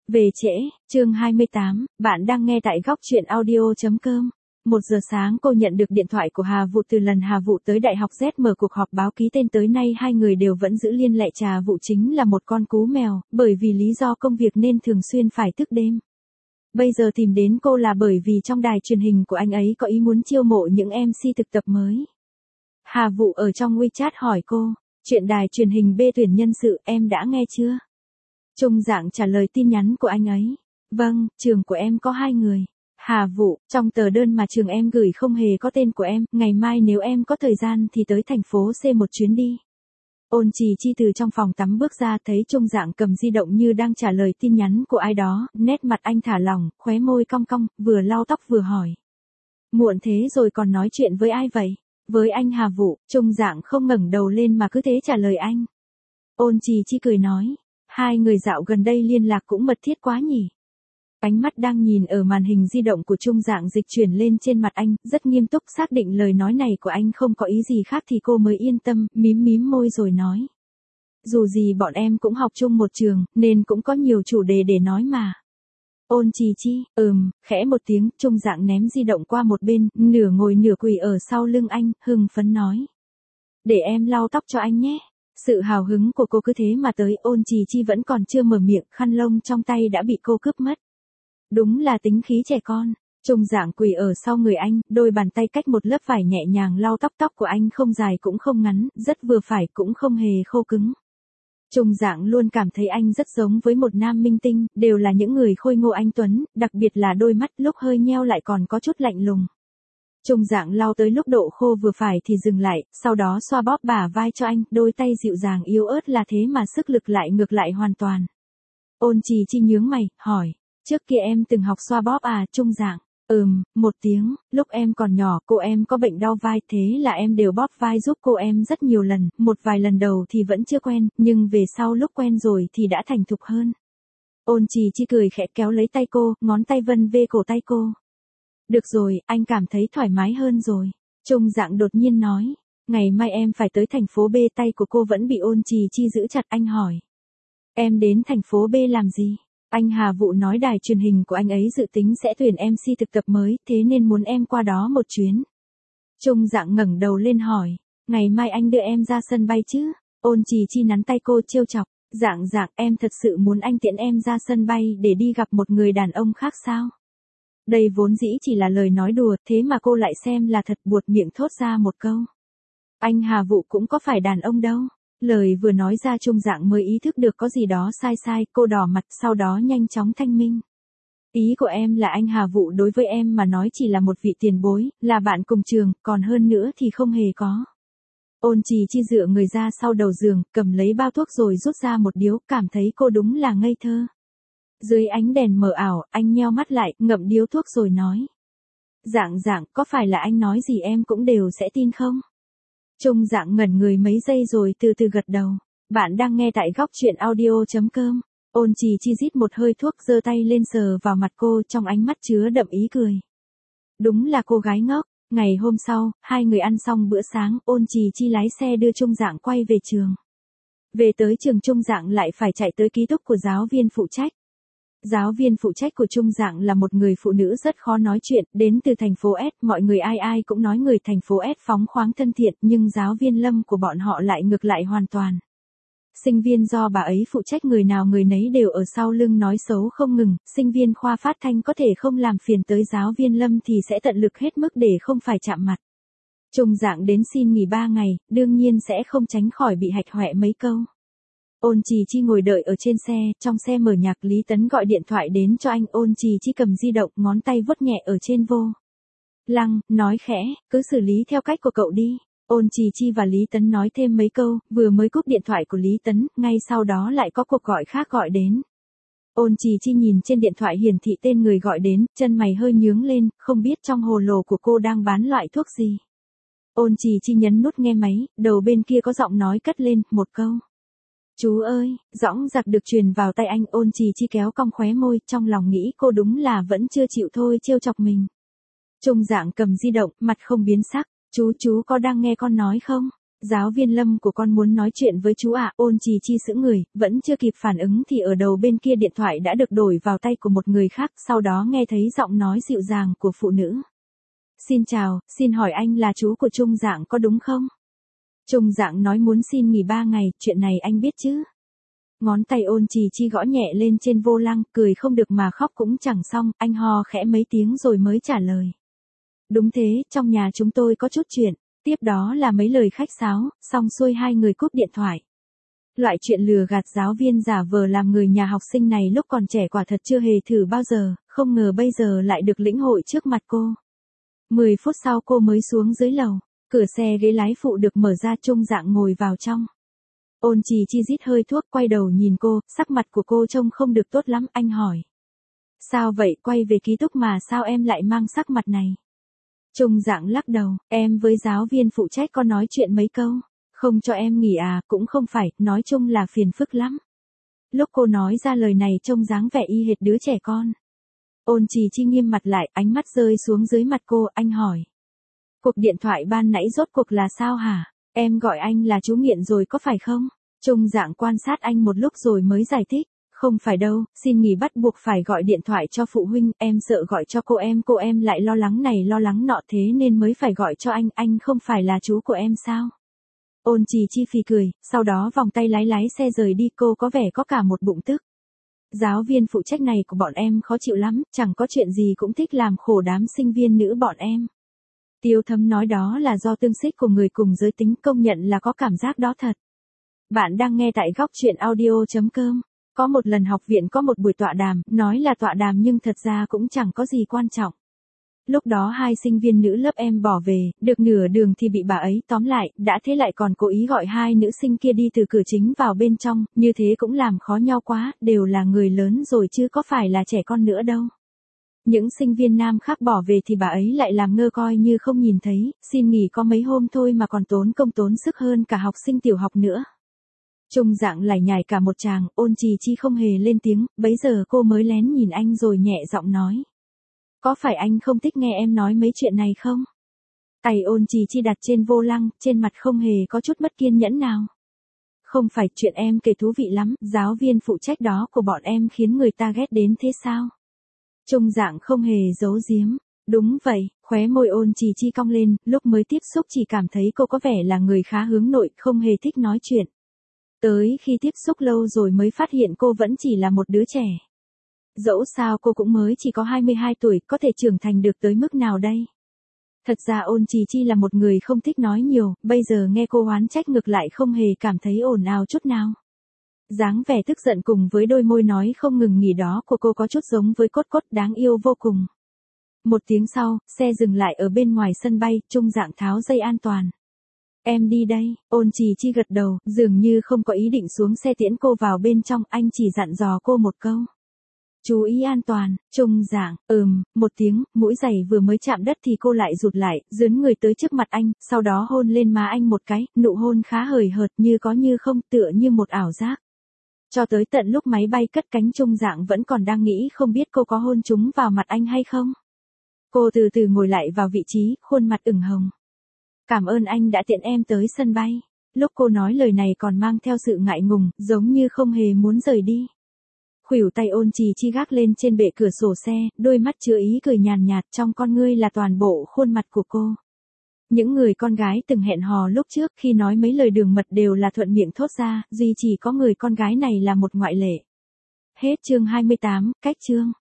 Về trễ, chương 28, bạn đang nghe tại góc truyện audio.com. 1 giờ sáng cô nhận được điện thoại của Hà Vụ. Từ lần Hà Vụ tới Đại học Z mở cuộc họp báo ký tên tới nay hai người đều vẫn giữ liên lạc. Hà Vụ chính là một con cú mèo, bởi vì lý do công việc nên thường xuyên phải thức đêm. Bây giờ tìm đến cô là bởi vì trong đài truyền hình của anh ấy có ý muốn chiêu mộ những MC thực tập mới. Hà Vụ ở trong WeChat hỏi cô, chuyện đài truyền hình B tuyển nhân sự em đã nghe chưa? Trung Dạng trả lời tin nhắn của anh ấy. Vâng, trường của em có 2 người. Hà Vụ, trong tờ đơn mà trường em gửi không hề có tên của em, ngày mai nếu em có thời gian thì tới thành phố C một chuyến đi. Ôn Trì Chi từ trong phòng tắm bước ra thấy Trung Dạng cầm di động như đang trả lời tin nhắn của ai đó, nét mặt anh thả lỏng, khóe môi cong cong, vừa lau tóc vừa hỏi. Muộn thế rồi còn nói chuyện với ai vậy? Với anh Hà Vụ. Trung Dạng không ngẩng đầu lên mà cứ thế trả lời anh. Ôn Trì Chi cười nói. Hai người dạo gần đây liên lạc cũng mật thiết quá nhỉ. Ánh mắt đang nhìn ở màn hình di động của Trung Dạng dịch chuyển lên trên mặt anh, rất nghiêm túc xác định lời nói này của anh không có ý gì khác thì cô mới yên tâm, mím môi rồi nói. Dù gì bọn em cũng học chung một trường, nên cũng có nhiều chủ đề để nói mà. Ôn Trì Chi, khẽ một tiếng, Trung Dạng ném di động qua một bên, nửa ngồi nửa quỳ ở sau lưng anh, hưng phấn nói. Để em lau tóc cho anh nhé. Sự hào hứng của cô cứ thế mà tới. Ôn Trì Chi vẫn còn chưa mở miệng, khăn lông trong tay đã bị cô cướp mất. Đúng là tính khí trẻ con. Trung Dạng quỳ ở sau người anh, đôi bàn tay cách một lớp vải nhẹ nhàng lau tóc của anh, không dài cũng không ngắn, rất vừa phải cũng không hề khô cứng. Trung Dạng luôn cảm thấy anh rất giống với một nam minh tinh, đều là những người khôi ngô anh tuấn, đặc biệt là đôi mắt lúc hơi nheo lại còn có chút lạnh lùng. Trung Dạng lau tới lúc độ khô vừa phải thì dừng lại, sau đó xoa bóp bả vai cho anh, đôi tay dịu dàng yếu ớt là thế mà sức lực lại ngược lại hoàn toàn. Ôn Trì Chi nhướng mày, hỏi, trước kia em từng học xoa bóp à? Trung Dạng, một tiếng, lúc em còn nhỏ cô em có bệnh đau vai, thế là em đều bóp vai giúp cô em rất nhiều lần, một vài lần đầu thì vẫn chưa quen, nhưng về sau lúc quen rồi thì đã thành thục hơn. Ôn Trì Chi cười khẽ kéo lấy tay cô, ngón tay vân về cổ tay cô. Được rồi, anh cảm thấy thoải mái hơn rồi. Trung Dạng đột nhiên nói. Ngày mai em phải tới thành phố B. Tay của cô vẫn bị Ôn Trì Chi giữ chặt. Anh hỏi. Em đến thành phố B làm gì? Anh Hà Vụ nói đài truyền hình của anh ấy dự tính sẽ tuyển MC thực tập mới, thế nên muốn em qua đó một chuyến. Trung Dạng ngẩng đầu lên hỏi. Ngày mai anh đưa em ra sân bay chứ? Ôn Trì Chi nắn tay cô trêu chọc. Dạng, em thật sự muốn anh tiễn em ra sân bay để đi gặp một người đàn ông khác sao? Đây vốn dĩ chỉ là lời nói đùa, thế mà cô lại xem là thật, buột miệng thốt ra một câu. Anh Hà Vụ cũng có phải đàn ông đâu. Lời vừa nói ra Trung Dạng mới ý thức được có gì đó sai, cô đỏ mặt, sau đó nhanh chóng thanh minh. Ý của em là anh Hà Vụ đối với em mà nói chỉ là một vị tiền bối, là bạn cùng trường, còn hơn nữa thì không hề có. Ôn Trì Chi dựa người ra sau đầu giường, cầm lấy bao thuốc rồi rút ra một điếu, cảm thấy cô đúng là ngây thơ. Dưới ánh đèn mờ ảo, anh nheo mắt lại, ngậm điếu thuốc rồi nói. Dạng, có phải là anh nói gì em cũng đều sẽ tin không? Trung Dạng ngẩn người mấy giây rồi từ từ gật đầu. Bạn đang nghe tại góc truyện audio.com. Ôn Trì Chi rít một hơi thuốc, giơ tay lên sờ vào mặt cô, trong ánh mắt chứa đậm ý cười. Đúng là cô gái ngốc. Ngày hôm sau, hai người ăn xong bữa sáng, Ôn Trì Chi lái xe đưa Trung Dạng quay về trường. Về tới trường, Trung Dạng lại phải chạy tới ký túc của giáo viên phụ trách. Giáo viên phụ trách của Trung Dạng là một người phụ nữ rất khó nói chuyện, đến từ thành phố S, mọi người ai cũng nói người thành phố S phóng khoáng thân thiện, nhưng giáo viên Lâm của bọn họ lại ngược lại hoàn toàn. Sinh viên do bà ấy phụ trách người nào người nấy đều ở sau lưng nói xấu không ngừng, sinh viên khoa phát thanh có thể không làm phiền tới giáo viên Lâm thì sẽ tận lực hết mức để không phải chạm mặt. Trung Dạng đến xin nghỉ 3 ngày, đương nhiên sẽ không tránh khỏi bị hạch hoẹ mấy câu. Ôn Trì Chi ngồi đợi ở trên xe, trong xe mở nhạc, Lý Tấn gọi điện thoại đến cho anh. Ôn Trì Chi cầm di động, ngón tay vuốt nhẹ ở trên vô lăng, nói khẽ, cứ xử lý theo cách của cậu đi. Ôn Trì Chi và Lý Tấn nói thêm mấy câu, vừa mới cúp điện thoại của Lý Tấn, ngay sau đó lại có cuộc gọi khác gọi đến. Ôn Trì Chi nhìn trên điện thoại hiển thị tên người gọi đến, chân mày hơi nhướng lên, không biết trong hồ lô của cô đang bán loại thuốc gì. Ôn Trì Chi nhấn nút nghe máy, đầu bên kia có giọng nói cất lên, một câu. Chú ơi, dõng dạc được truyền vào tay anh. Ôn Trì Chi kéo cong khóe môi, trong lòng nghĩ cô đúng là vẫn chưa chịu thôi trêu chọc mình. Trung Dạng cầm di động, mặt không biến sắc. Chú có đang nghe con nói không? Giáo viên Lâm của con muốn nói chuyện với chú ạ. Ôn Trì Chi sững người, vẫn chưa kịp phản ứng thì ở đầu bên kia điện thoại đã được đổi vào tay của một người khác, sau đó nghe thấy giọng nói dịu dàng của phụ nữ. Xin chào, xin hỏi anh là chú của Trung Dạng có đúng không? Trung Dạng nói muốn xin nghỉ 3 ngày, chuyện này anh biết chứ? Ngón tay Ôn Trì Chi gõ nhẹ lên trên vô lăng, cười không được mà khóc cũng chẳng xong, anh ho khẽ mấy tiếng rồi mới trả lời. Đúng thế, trong nhà chúng tôi có chút chuyện. Tiếp đó là mấy lời khách sáo, xong xuôi hai người cúp điện thoại. Loại chuyện lừa gạt giáo viên giả vờ làm người nhà học sinh này lúc còn trẻ quả thật chưa hề thử bao giờ, không ngờ bây giờ lại được lĩnh hội trước mặt cô. 10 phút sau cô mới xuống dưới lầu, cửa xe ghế lái phụ được mở ra, Trung Dạng ngồi vào trong. Ôn Trì Chi rít hơi thuốc quay đầu nhìn cô, sắc mặt của cô trông không được tốt lắm, anh hỏi. Sao vậy, quay về ký túc mà sao em lại mang sắc mặt này? Trung Dạng lắc đầu, em với giáo viên phụ trách có nói chuyện mấy câu, không cho em nghỉ à, cũng không phải, nói chung là phiền phức lắm. Lúc cô nói ra lời này trông dáng vẻ y hệt đứa trẻ con. Ôn Trì Chi nghiêm mặt lại, ánh mắt rơi xuống dưới mặt cô, anh hỏi. Cuộc điện thoại ban nãy rốt cuộc là sao hả? Em gọi anh là chú nghiện rồi có phải không? Trung Dạng quan sát anh một lúc rồi mới giải thích. Không phải đâu, xin nghỉ bắt buộc phải gọi điện thoại cho phụ huynh, em sợ gọi cho cô em lại lo lắng này lo lắng nọ thế nên mới phải gọi cho anh không phải là chú của em sao? Ôn Trì Chi phì cười, sau đó vòng tay lái xe rời đi, cô có vẻ có cả một bụng tức. Giáo viên phụ trách này của bọn em khó chịu lắm, chẳng có chuyện gì cũng thích làm khổ đám sinh viên nữ bọn em. Tiêu Thấm nói đó là do tương xích của người cùng giới tính, công nhận là có cảm giác đó thật. Bạn đang nghe tại góc truyện audio.com. Có một lần học viện có một buổi tọa đàm, nói là tọa đàm nhưng thật ra cũng chẳng có gì quan trọng. Lúc đó hai sinh viên nữ lớp em bỏ về, được nửa đường thì bị bà ấy tóm lại, đã thế lại còn cố ý gọi hai nữ sinh kia đi từ cửa chính vào bên trong, như thế cũng làm khó nhau quá, đều là người lớn rồi chứ có phải là trẻ con nữa đâu. Những sinh viên nam khác bỏ về thì bà ấy lại làm ngơ coi như không nhìn thấy, xin nghỉ có mấy hôm thôi mà còn tốn công tốn sức hơn cả học sinh tiểu học nữa. Trung Dạng lải nhải cả một tràng, Ôn Trì Chi không hề lên tiếng, bấy giờ cô mới lén nhìn anh rồi nhẹ giọng nói. Có phải anh không thích nghe em nói mấy chuyện này không? Tay Ôn Trì Chi đặt trên vô lăng, trên mặt không hề có chút mất kiên nhẫn nào. Không phải, chuyện em kể thú vị lắm, giáo viên phụ trách đó của bọn em khiến người ta ghét đến thế sao? Trung Dạng không hề giấu giếm. Đúng vậy, khóe môi Ôn Trì Chi cong lên, lúc mới tiếp xúc chỉ cảm thấy cô có vẻ là người khá hướng nội, không hề thích nói chuyện. Tới khi tiếp xúc lâu rồi mới phát hiện cô vẫn chỉ là một đứa trẻ. Dẫu sao cô cũng mới chỉ có 22 tuổi, có thể trưởng thành được tới mức nào đây? Thật ra Ôn Trì Chi là một người không thích nói nhiều, bây giờ nghe cô oán trách ngược lại không hề cảm thấy ồn ào chút nào. Dáng vẻ tức giận cùng với đôi môi nói không ngừng nghỉ đó của cô có chút giống với Cốt Cốt, đáng yêu vô cùng. Một tiếng sau, xe dừng lại ở bên ngoài sân bay, Trung Dạng tháo dây an toàn. Em đi đây, Ôn Trì Chi gật đầu, dường như không có ý định xuống xe tiễn cô vào bên trong, anh chỉ dặn dò cô một câu. Chú ý an toàn, Trung Dạng, một tiếng, mũi giày vừa mới chạm đất thì cô lại rụt lại, dướn người tới trước mặt anh, sau đó hôn lên má anh một cái, nụ hôn khá hời hợt như có như không, tựa như một ảo giác. Cho tới tận lúc máy bay cất cánh Trung Dạng vẫn còn đang nghĩ không biết cô có hôn trúng vào mặt anh hay không. Cô từ từ ngồi lại vào vị trí, khuôn mặt ửng hồng. Cảm ơn anh đã tiện em tới sân bay. Lúc cô nói lời này còn mang theo sự ngại ngùng, giống như không hề muốn rời đi. Khuỷu tay Ôn Trì Chi gác lên trên bệ cửa sổ xe, đôi mắt chứa ý cười nhàn nhạt, trong con ngươi là toàn bộ khuôn mặt của cô. Những người con gái từng hẹn hò lúc trước khi nói mấy lời đường mật đều là thuận miệng thốt ra, duy chỉ có người con gái này là một ngoại lệ. Hết chương 28, cách chương.